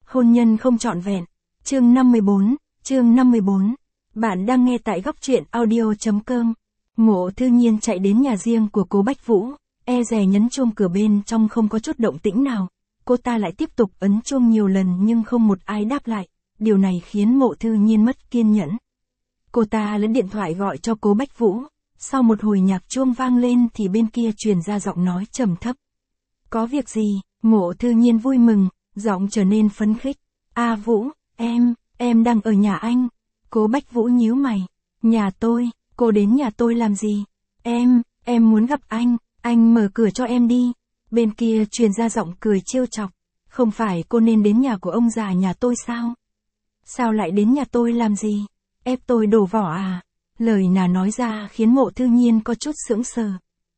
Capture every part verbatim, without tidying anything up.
Hôn nhân không trọn vẹn. Chương năm mươi bốn, chương năm mươi bốn. Bạn đang nghe tại góc truyện audio chấm com. Mộ Thư Nhiên chạy đến nhà riêng của cố Bách Vũ, e dè nhấn chuông cửa bên trong không có chút động tĩnh nào. Cô ta lại tiếp tục ấn chuông nhiều lần nhưng không một ai đáp lại. Điều này khiến Mộ Thư Nhiên mất kiên nhẫn. Cô ta lấy điện thoại gọi cho cố Bách Vũ. Sau một hồi nhạc chuông vang lên thì bên kia truyền ra giọng nói trầm thấp. Có việc gì? Mộ Thư Nhiên vui mừng, giọng trở nên phấn khích. A Vũ, em, em đang ở nhà anh. Cố Bách Vũ nhíu mày. Nhà tôi, cô đến nhà tôi làm gì? Em, em muốn gặp anh, anh mở cửa cho em đi. Bên kia truyền ra giọng cười trêu chọc. Không phải cô nên đến nhà của ông già nhà tôi sao? Sao lại đến nhà tôi làm gì? Ép tôi đổ vỏ à? Lời nào nói ra khiến Mộ Thư Nhiên có chút sững sờ.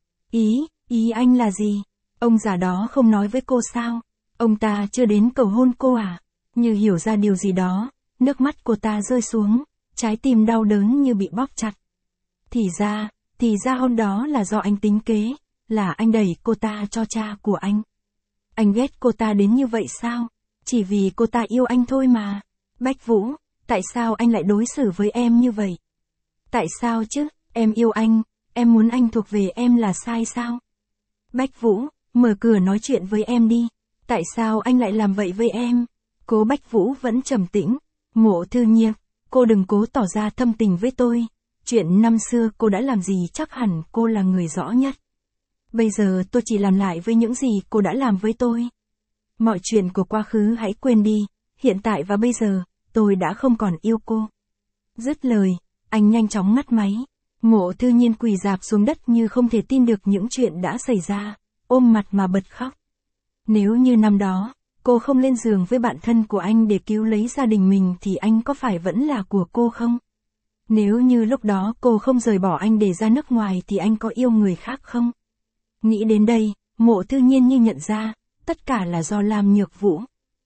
Ý, ý anh là gì? Ông già đó không nói với cô sao? Ông ta chưa đến cầu hôn cô à? Như hiểu ra điều gì đó, nước mắt cô ta rơi xuống, trái tim đau đớn như bị bóp chặt. Thì ra, thì ra hôm đó là do anh tính kế, là anh đẩy cô ta cho cha của anh. Anh ghét cô ta đến như vậy sao? Chỉ vì cô ta yêu anh thôi mà. Bách Vũ, tại sao anh lại đối xử với em như vậy? Tại sao chứ, em yêu anh, em muốn anh thuộc về em là sai sao? Bách Vũ, mở cửa nói chuyện với em đi. Tại sao anh lại làm vậy với em? Cố Bách Vũ vẫn trầm tĩnh. Mộ Thư Nhiên, cô đừng cố tỏ ra thâm tình với tôi. Chuyện năm xưa cô đã làm gì chắc hẳn cô là người rõ nhất. Bây giờ tôi chỉ làm lại với những gì cô đã làm với tôi. Mọi chuyện của quá khứ hãy quên đi. Hiện tại và bây giờ, tôi đã không còn yêu cô. Dứt lời, anh nhanh chóng ngắt máy. Mộ Thư Nhiên quỳ rạp xuống đất như không thể tin được những chuyện đã xảy ra, ôm mặt mà bật khóc. Nếu như năm đó, cô không lên giường với bạn thân của anh để cứu lấy gia đình mình thì anh có phải vẫn là của cô không? Nếu như lúc đó cô không rời bỏ anh để ra nước ngoài thì anh có yêu người khác không? Nghĩ đến đây, Mộ Thư Nhiên như nhận ra, tất cả là do Lam Nhược Vũ.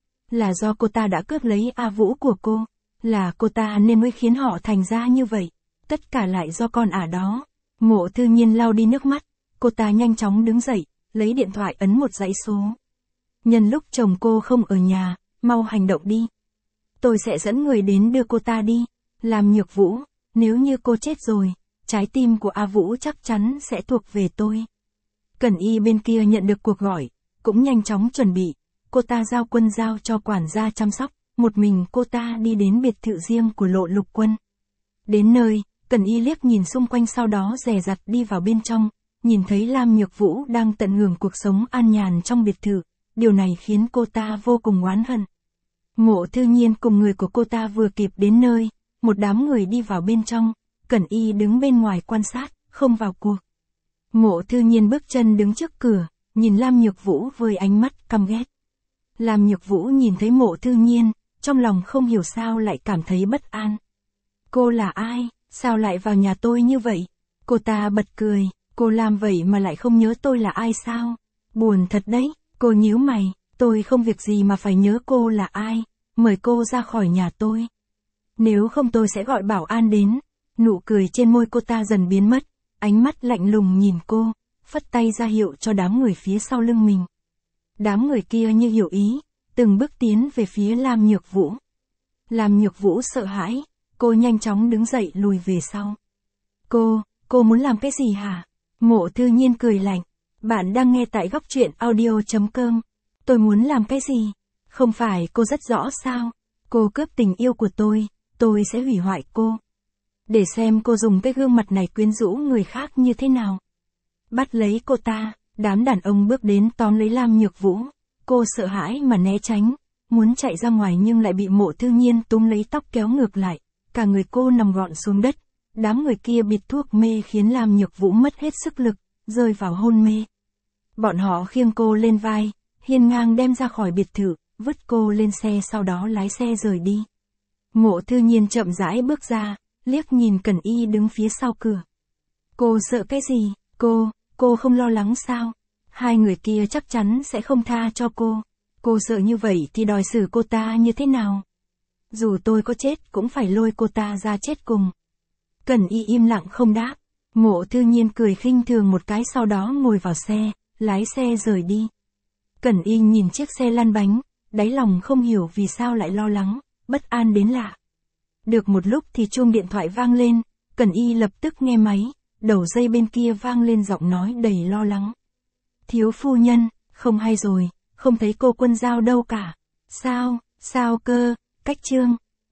Là do cô ta đã cướp lấy A Vũ của cô, là cô ta nên mới khiến họ thành ra như vậy. Tất cả lại do con ả đó. Mộ Thư Nhiên lau đi nước mắt, cô ta nhanh chóng đứng dậy, lấy điện thoại ấn một dãy số. Nhân lúc chồng cô không ở nhà, mau hành động đi. Tôi sẽ dẫn người đến đưa cô ta đi. Làm Nhược Vũ, nếu như cô chết rồi, trái tim của A Vũ chắc chắn sẽ thuộc về tôi. Cẩn Y bên kia nhận được cuộc gọi, cũng nhanh chóng chuẩn bị. Cô ta giao Quân giao cho quản gia chăm sóc, một mình cô ta đi đến biệt thự riêng của Lộ Lục Quân. Đến nơi, Cẩn Y liếc nhìn xung quanh sau đó dè dặt đi vào bên trong, nhìn thấy Lam Nhược Vũ đang tận hưởng cuộc sống an nhàn trong biệt thự, điều này khiến cô ta vô cùng oán hận. Mộ Thư Nhiên cùng người của cô ta vừa kịp đến nơi, một đám người đi vào bên trong, Cẩn Y đứng bên ngoài quan sát, không vào cuộc. Mộ Thư Nhiên bước chân đứng trước cửa, nhìn Lam Nhược Vũ với ánh mắt căm ghét. Lam Nhược Vũ nhìn thấy Mộ Thư Nhiên, trong lòng không hiểu sao lại cảm thấy bất an. Cô là ai, sao lại vào nhà tôi như vậy? Cô ta bật cười, cô làm vậy mà lại không nhớ tôi là ai sao? Buồn thật đấy, cô nhíu mày, tôi không việc gì mà phải nhớ cô là ai, mời cô ra khỏi nhà tôi. Nếu không tôi sẽ gọi bảo an đến. Nụ cười trên môi cô ta dần biến mất, ánh mắt lạnh lùng nhìn cô, phất tay ra hiệu cho đám người phía sau lưng mình. Đám người kia như hiểu ý, từng bước tiến về phía Lam Nhược Vũ. Lam Nhược Vũ sợ hãi, cô nhanh chóng đứng dậy lùi về sau. Cô, cô muốn làm cái gì hả? Mộ Thư Nhiên cười lạnh. Bạn đang nghe tại góc truyện audio chấm com. Tôi muốn làm cái gì? Không phải cô rất rõ sao? Cô cướp tình yêu của tôi, tôi sẽ hủy hoại cô. Để xem cô dùng cái gương mặt này quyến rũ người khác như thế nào. Bắt lấy cô ta, đám đàn ông bước đến tóm lấy Lam Nhược Vũ. Cô sợ hãi mà né tránh, muốn chạy ra ngoài nhưng lại bị Mộ Thư Nhiên túm lấy tóc kéo ngược lại. Cả người cô nằm gọn xuống đất. Đám người kia bịt thuốc mê khiến Lam Nhược Vũ mất hết sức lực, rơi vào hôn mê. Bọn họ khiêng cô lên vai, hiên ngang đem ra khỏi biệt thự, vứt cô lên xe sau đó lái xe rời đi. Mộ Thư Nhiên chậm rãi bước ra, liếc nhìn Cẩn Y đứng phía sau cửa. Cô sợ cái gì? Cô, cô không lo lắng sao? Hai người kia chắc chắn sẽ không tha cho cô. Cô sợ như vậy thì đòi xử cô ta như thế nào? Dù tôi có chết cũng phải lôi cô ta ra chết cùng. Cẩn Y im lặng không đáp. Mộ Thư Nhiên cười khinh thường một cái sau đó ngồi vào xe, lái xe rời đi. Cẩn Y nhìn chiếc xe lăn bánh, đáy lòng không hiểu vì sao lại lo lắng, bất an đến lạ. Được một lúc thì chuông điện thoại vang lên, Cẩn Y lập tức nghe máy, đầu dây bên kia vang lên giọng nói đầy lo lắng. Thiếu phu nhân, không hay rồi, không thấy cô Quân Giao đâu cả. Sao, sao cơ, Cách Trương,